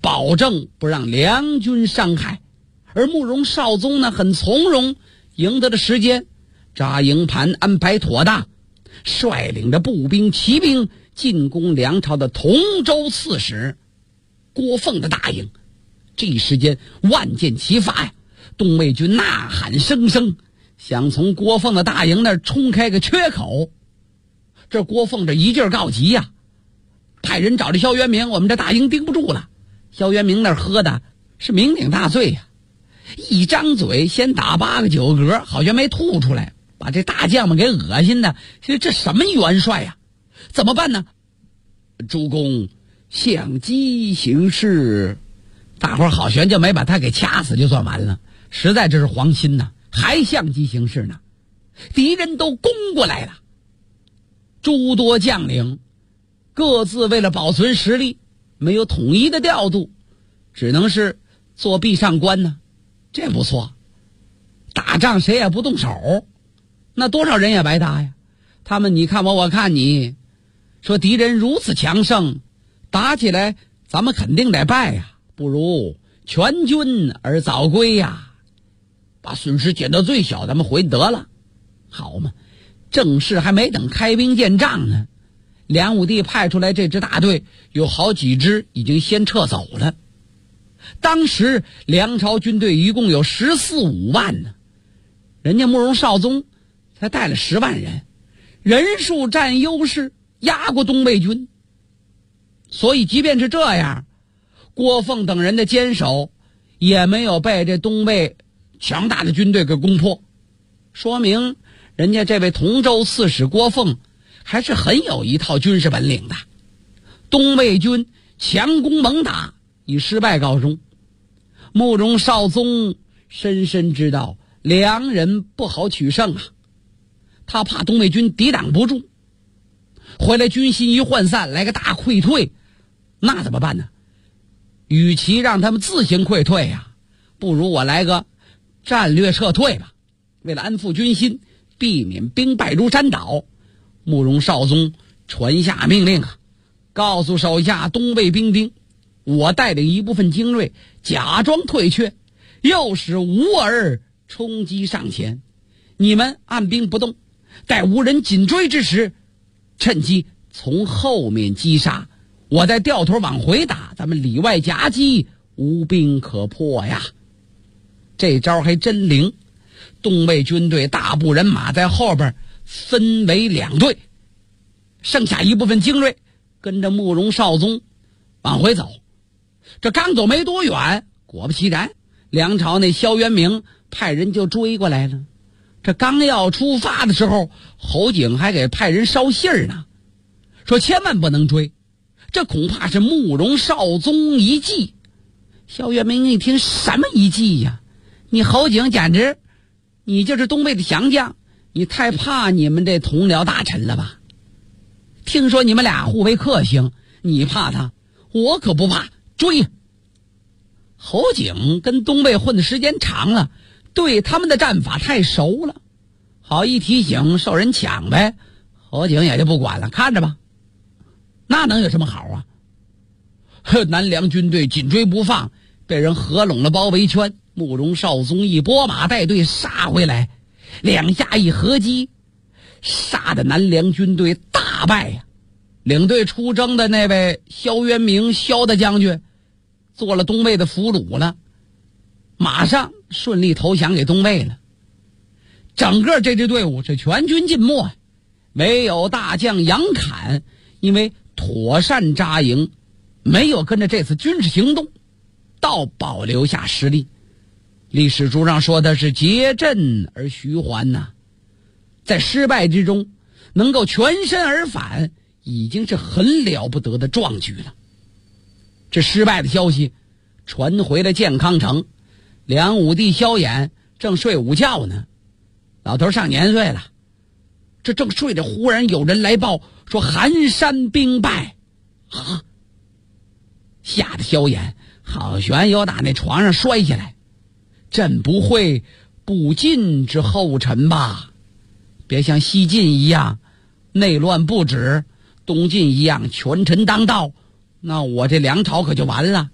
[SPEAKER 6] 保证不让梁军伤害。而慕容绍宗呢，很从容，赢得的时间，扎营盘安排妥当，率领着步兵骑兵进攻梁朝的同州刺史郭凤的大营。这一时间万箭齐发呀，东魏军呐喊声声，想从郭凤的大营那儿冲开个缺口。这郭凤这一劲儿告急呀，派人找着萧元明，我们这大营盯不住了。萧元明那儿喝的是酩酊大醉呀，一张嘴先打8个9个嗝，好像没吐出来，把这大将们给恶心的。这什么元帅呀？怎么办呢？主公相机行事，大伙儿好悬就没把他给掐死就算完了，实在这是黄心呐，还相机行事呢。敌人都攻过来了，诸多将领各自为了保存实力，没有统一的调度，只能是做壁上观呢。这不错，打仗谁也不动手，那多少人也白搭呀。他们你看我，我看你，说敌人如此强盛，打起来咱们肯定得败呀，不如全军而早归呀，把损失减到最小，咱们回得了。好嘛，正事还没等开兵见仗呢，梁武帝派出来这支大队有好几支已经先撤走了。当时梁朝军队一共有14、15万呢，人家慕容绍宗才带了10万人，人数占优势，压过东魏军。所以即便是这样，郭凤等人的坚守也没有被这东魏强大的军队给攻破，说明人家这位同州刺史郭凤还是很有一套军事本领的。东魏军强攻猛打，以失败告终。慕容绍宗深深知道梁人不好取胜啊，他怕东魏军抵挡不住，回来军心一涣散，来个大溃退，那怎么办呢？与其让他们自行溃退啊，不如我来个战略撤退吧。为了安抚军心，避免兵败如山倒，慕容绍宗传下命令啊，告诉手下东魏兵丁，我带领一部分精锐假装退却，诱使吴儿冲击上前，你们按兵不动，待无人紧追之时，趁机从后面击杀，我再掉头往回打，咱们里外夹击，无兵可破呀。这招还真灵。东魏军队大部人马在后边分为2队，剩下一部分精锐跟着慕容绍宗往回走。这刚走没多远，果不其然，梁朝那萧元明派人就追过来了。这刚要出发的时候，侯景还给派人捎信儿呢，说千万不能追，这恐怕是慕容绍宗一计。萧元明一听，什么一计呀？你侯景简直，你就是东魏的降将，你太怕你们这同僚大臣了吧？听说你们俩互为克星，你怕他，我可不怕，追！侯景跟东魏混的时间长了，对他们的战法太熟了，好一提醒受人抢呗，侯景也就不管了，看着吧。那能有什么好啊？南梁军队紧追不放，被人合拢了包围圈，慕容绍宗一拨马带队杀回来，两下一合击，杀的南梁军队大败呀。领队出征的那位萧渊明萧大将军做了东魏的俘虏了，马上顺利投降给东魏了。整个这支队伍是全军尽没，唯有大将杨侃因为妥善扎营，没有跟着这次军事行动，倒保留下实力。历史书上说的是结阵而徐还呐，在失败之中能够全身而返，已经是很了不得的壮举了。这失败的消息传回了建康城，梁武帝萧衍正睡午觉呢，老头上年岁了，这正睡着，忽然有人来报说韩山兵败啊！吓得萧衍好悬有打那床上摔下来，朕不会不进之后尘吧？别像西晋一样内乱不止，东晋一样权臣当道，那我这梁朝可就完了。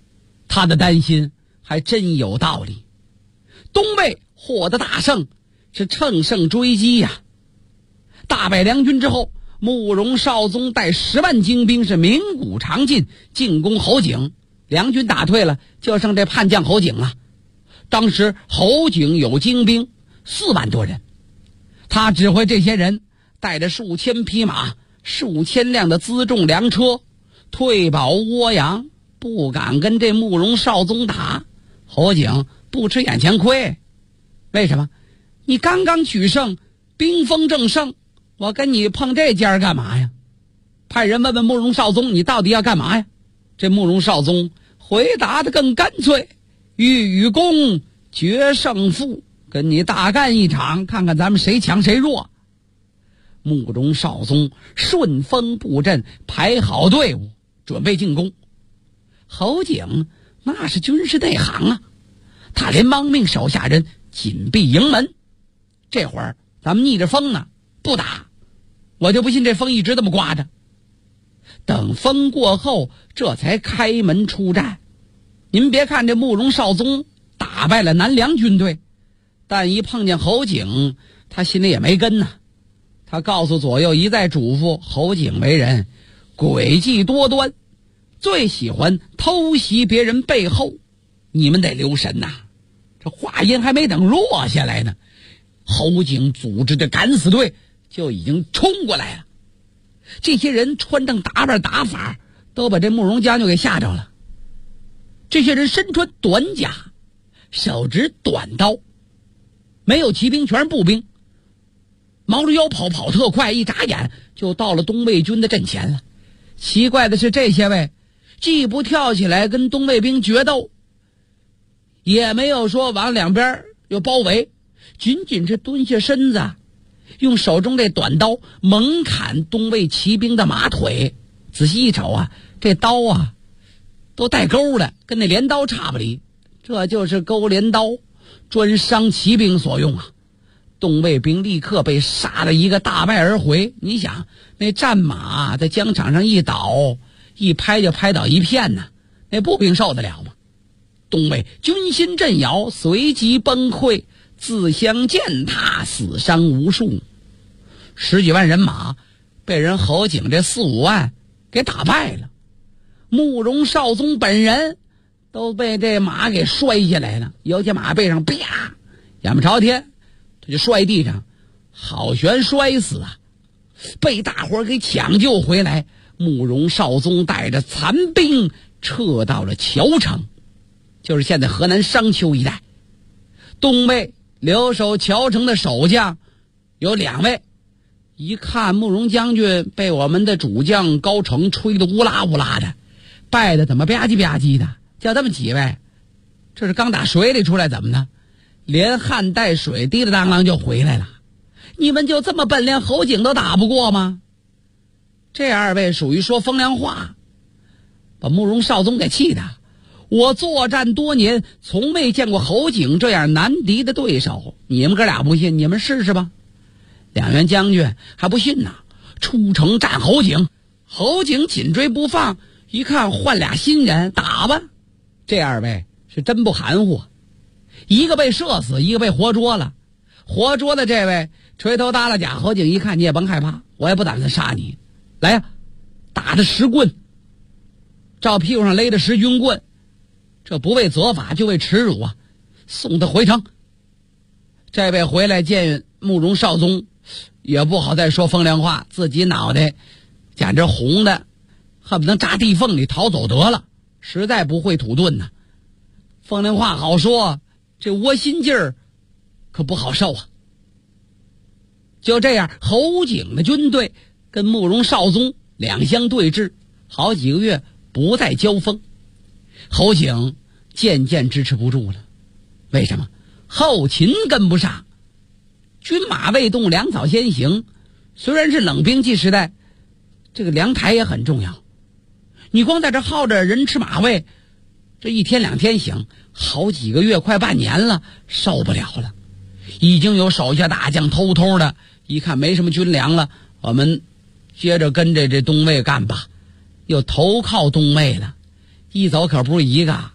[SPEAKER 6] 他的担心还真有道理。东魏获得大胜，是乘胜追击呀。大败梁军之后，慕容绍宗带10万精兵是鸣鼓长进，进攻侯景。梁军打退了，就剩这叛将侯景了。当时侯景有精兵4万多人，他指挥这些人带着数千匹马、数千辆的辎重粮车，退保涡阳，不敢跟这慕容绍宗打。侯景不吃眼前亏，为什么？你刚刚取胜，兵锋正盛，我跟你碰这尖干嘛呀？派人问问慕容绍宗，你到底要干嘛呀？这慕容绍宗回答的更干脆，欲与公决胜负，跟你大干一场，看看咱们谁强谁弱。慕容绍宗顺风布阵，排好队伍，准备进攻。侯景那是军事内行啊，他连忙命手下人紧闭营门。这会儿咱们逆着风呢，不打，我就不信这风一直这么刮着。等风过后，这才开门出战。您别看这慕容绍宗打败了南梁军队，但一碰见侯景，他心里也没根呐。他告诉左右一再嘱咐，侯景为人诡计多端，最喜欢偷袭别人背后，你们得留神呐。这话音还没等落下来呢，侯景组织的敢死队就已经冲过来了。这些人穿正打扮打法，都把这慕容将军给吓着了。这些人身穿短甲，手执短刀，没有骑兵，全是步兵，毛着腰跑特快，一眨眼就到了东魏军的阵前了。奇怪的是，这些位既不跳起来跟东魏兵决斗，也没有说往两边又包围，仅仅是蹲下身子，用手中这短刀猛砍东魏骑兵的马腿。仔细一瞅啊，这刀啊都带钩的，跟那镰刀差不离。这就是钩镰刀，专伤骑兵所用啊。东魏兵立刻被杀了一个大败而回。你想，那战马在疆场上一倒，一拍就拍倒一片呢，那步兵受得了吗？东魏军心震摇，随即崩溃，自相践踏，死伤无数。10几万人马被人侯景这4、5万给打败了。慕容绍宗本人都被这马给摔下来了，尤其马背上啪，眼不朝天，他就摔地上，好悬摔死啊！被大伙给抢救回来，慕容绍宗带着残兵撤到了谯城，就是现在河南商丘一带。东魏留守谯城的守将有2位，一看慕容将军被我们的主将高澄吹得乌拉乌拉的，败的怎么吧唧吧唧的，叫他们几位，这是刚打水里出来怎么的，连汗带水滴了当啷就回来了。你们就这么笨，连侯景都打不过吗？这2位属于说风凉话，把慕容绍宗给气的。我作战多年，从未见过侯景这样难敌的对手，你们哥俩不信，你们试试吧。2员将军还不信呢，出城战侯景。侯景紧追不放，一看换俩新人，打吧。这2位是真不含糊，一个被射死，一个被活捉了。活捉的这位垂头耷拉甲，侯景一看你也甭害怕，我也不打算杀你，来呀，打的10棍，照屁股上勒的10军棍，这不为责罚就为耻辱啊，送他回城。这位回来见慕容绍宗，也不好再说风凉话，自己脑袋简直红的恨不能扎地缝里逃走得了，实在不会土遁呢。风凉话好说，这窝心劲儿可不好受啊。就这样，侯景的军队跟慕容绍宗两相对峙，好几个月不再交锋。侯景渐渐支持不住了，为什么？后勤跟不上，军马未动，粮草先行。虽然是冷兵器时代，这个粮台也很重要。你光在这耗着人吃马喂，这1天2天行，好几个月快半年了，受不了了。已经有手下大将偷偷的一看没什么军粮了，我们接着跟着这东魏干吧，又投靠东魏了。一走可不是一个，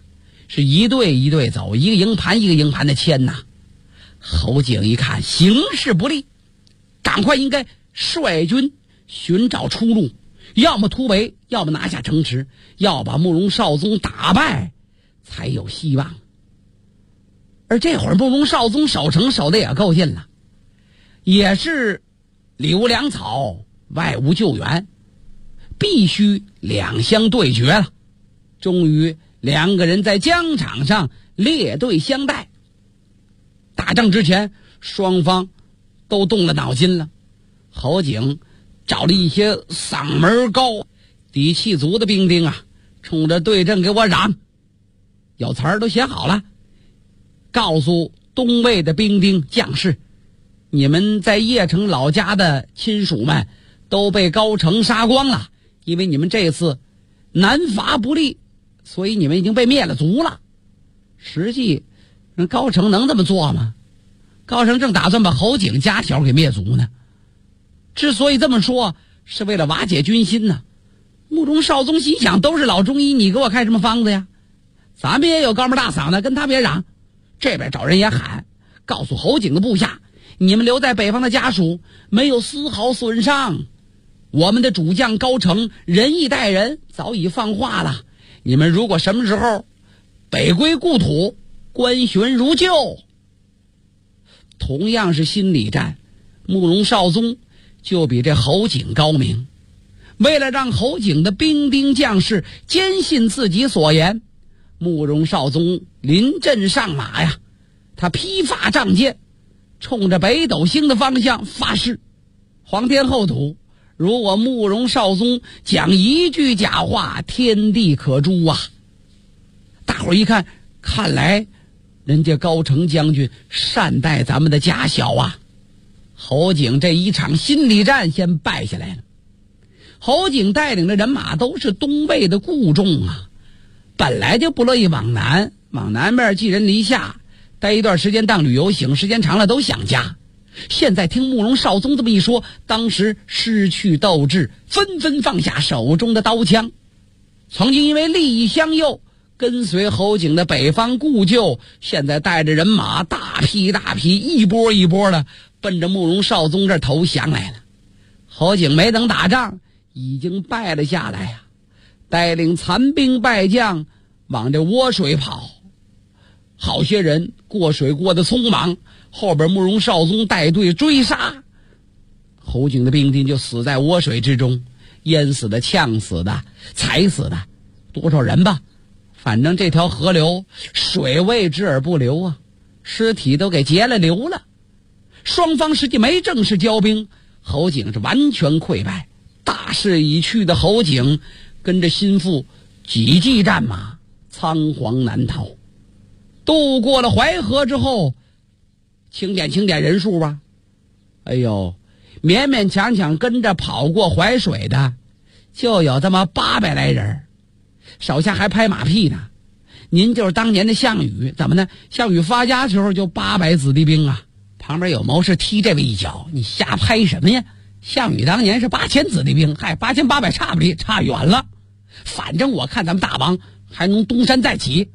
[SPEAKER 6] 是一队一队走，一个营盘一个营盘的牵呐。侯景一看形势不利，赶快应该率军寻找出路，要么突围，要么拿下城池，要把慕容绍宗打败才有希望。而这会儿慕容绍宗守城守的也够劲了，也是里无粮草外无救援，必须两相对决了。终于两个人在疆场上列队相待。打仗之前双方都动了脑筋了。侯景找了一些嗓门高底气足的兵丁啊，冲着对阵给我嚷，有词儿都写好了，告诉东魏的兵丁将士，你们在邺城老家的亲属们都被高城杀光了，因为你们这次南伐不利，所以你们已经被灭了族了。实际高城能这么做吗？高城正打算把侯景家条给灭族呢。之所以这么说，是为了瓦解军心呢。慕容绍宗心想，都是老中医，你给我开什么方子呀？咱们也有高门大嗓的，跟他们也嚷。这边找人也喊，告诉侯景的部下，你们留在北方的家属没有丝毫损伤，我们的主将高城仁义待人，早已放话了，你们如果什么时候北归故土，官巡如旧。同样是心理战，慕容绍宗就比这侯景高明。为了让侯景的兵丁将士坚信自己所言，慕容绍宗临阵上马呀，他披发仗剑，冲着北斗星的方向发誓，皇天厚土，如果慕容绍宗讲一句假话，天地可诛啊！大伙儿一看，看来人家高城将军善待咱们的家小啊。侯景这一场心理战先败下来了。侯景带领的人马都是东魏的顾众啊，本来就不乐意往南边寄人篱下，待一段时间当旅游行，时间长了都想家。现在听慕容绍宗这么一说，当时失去斗志，纷纷放下手中的刀枪。曾经因为利益相诱跟随侯景的北方故旧，现在带着人马大批一波一波的奔着慕容绍宗这儿投降来了。侯景没等打仗，已经败了下来呀，带领残兵败将往这涡水跑。好些人过水过得匆忙，后边慕容绍宗带队追杀，侯景的兵丁就死在涡水之中，淹死的、呛死的、踩死的，多少人吧。反正这条河流水位之而不流啊，尸体都给截了流了。双方实际没正式交兵，侯景是完全溃败。大势已去的侯景跟着心腹几骑战马仓皇难逃。渡过了淮河之后，清点人数吧，哎呦，勉勉强强跟着跑过淮水的就有这么800来人，手下还拍马屁呢。您就是当年的项羽，怎么呢？项羽发家时候就800子弟兵啊。旁边有谋士踢这位一脚，你瞎拍什么呀？项羽当年是8000子弟兵，嗨，8800差不离，差远了。反正我看咱们大王还能东山再起。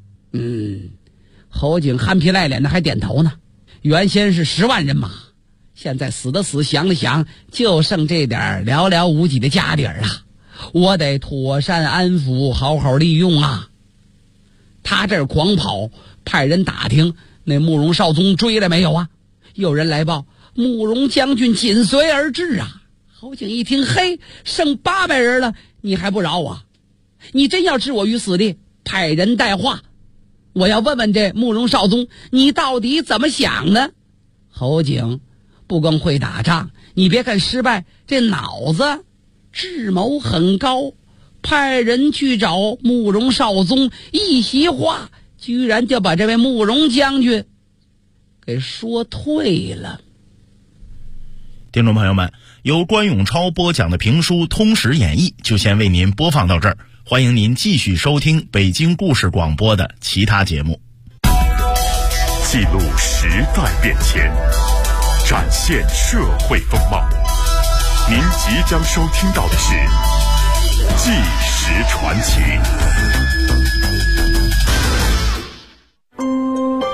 [SPEAKER 6] 侯景憨皮赖脸的还点头呢。原先是10万人马，现在死的死，降的降，就剩这点寥寥无几的家底儿了。我得妥善安抚，好好利用啊。他这儿狂跑，派人打听那慕容绍宗追了没有啊？有人来报，慕容将军紧随而至啊。侯景一听，嘿，剩800人了，你还不饶我？你真要置我于死地，派人带话，我要问问这慕容绍宗，你到底怎么想的？侯景不光会打仗，你别看失败，这脑子智谋很高，派人去找慕容绍宗，一席话居然就把这位慕容将军给说退了。
[SPEAKER 5] 听众朋友们，由关永超播讲的评书《通史演义》就先为您播放到这儿，欢迎您继续收听北京故事广播的其他节目。
[SPEAKER 17] 记录时代变迁，展现社会风貌。您即将收听到的是《纪实传奇》。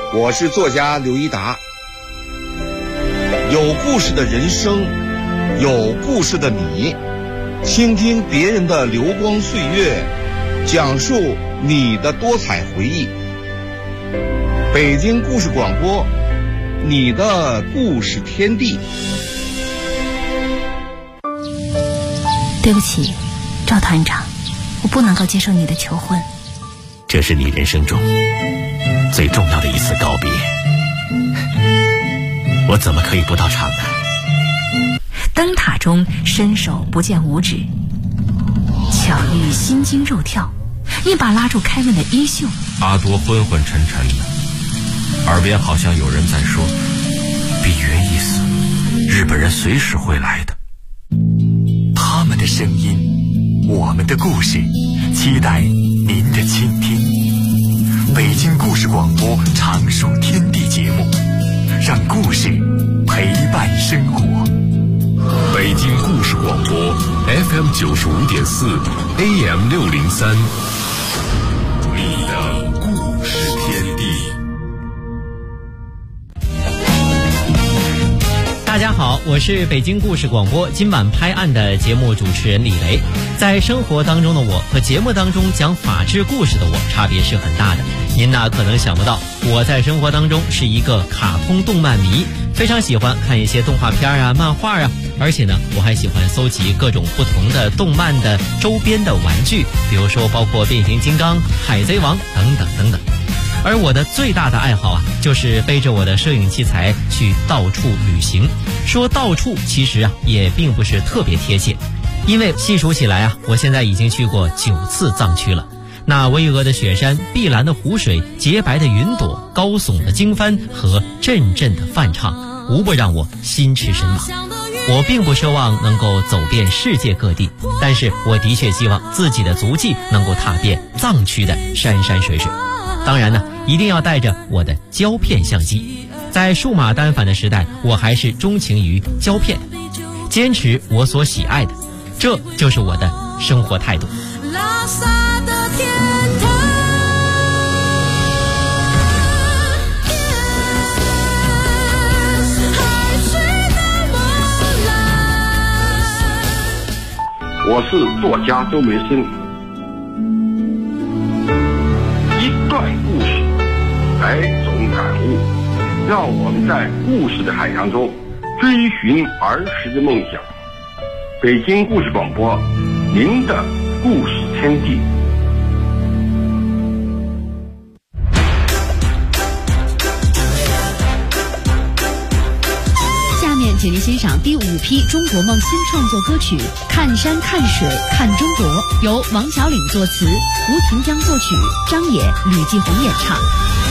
[SPEAKER 18] 我是作家刘一达。有故事的人生，有故事的你，倾听别人的流光岁月，讲述你的多彩回忆。北京故事广播，你的故事天地。
[SPEAKER 15] 对不起，赵团长，我不能够接受你的求婚。
[SPEAKER 19] 这是你人生中最重要的一次告别，我怎么可以不到场呢？
[SPEAKER 15] 灯塔中伸手不见五指，巧遇心惊肉跳，一把拉住凯文的衣袖。
[SPEAKER 3] 阿多昏昏沉沉的，耳边好像有人在说：碧云一死，日本人随时会来的。
[SPEAKER 14] 他们的声音，我们的故事，期待您的倾听。北京故事广播常数天地节目，让故事陪伴生活。
[SPEAKER 17] 北京故事广播 FM 95.4 AM 603，你的故事天地。
[SPEAKER 20] 大家好，我是北京故事广播今晚拍案的节目主持人李雷。在生活当中的我和节目当中讲法治故事的我差别是很大的。您呢可能想不到，我在生活当中是一个卡通动漫迷，非常喜欢看一些动画片啊、漫画啊，而且呢我还喜欢搜集各种不同的动漫的周边的玩具，比如说包括变形金刚、海贼王等等等等。而我的最大的爱好啊，就是背着我的摄影器材去到处旅行。说到处其实啊也并不是特别贴切，因为细数起来啊，我现在已经去过9次藏区了。那巍峨的雪山、碧蓝的湖水、洁白的云朵、高耸的经幡和阵阵的梵唱，无不让我心驰神往。我并不奢望能够走遍世界各地，但是我的确希望自己的足迹能够踏遍藏区的山山水水。当然呢，一定要带着我的胶片相机。在数码单反的时代，我还是钟情于胶片，坚持我所喜爱的，这就是我的生活态度。
[SPEAKER 16] 拉萨的天堂，海水的梦蓝。
[SPEAKER 21] 我是作家周梅生。一段故事，100种感悟，让我们在故事的海洋中追寻儿时的梦想。北京故事广播，您的故事天地。
[SPEAKER 12] 下面请您欣赏第5批中国梦新创作歌曲《看山看水看中国》，由王小岭作词，吴庭江作曲，张也、吕继红演唱。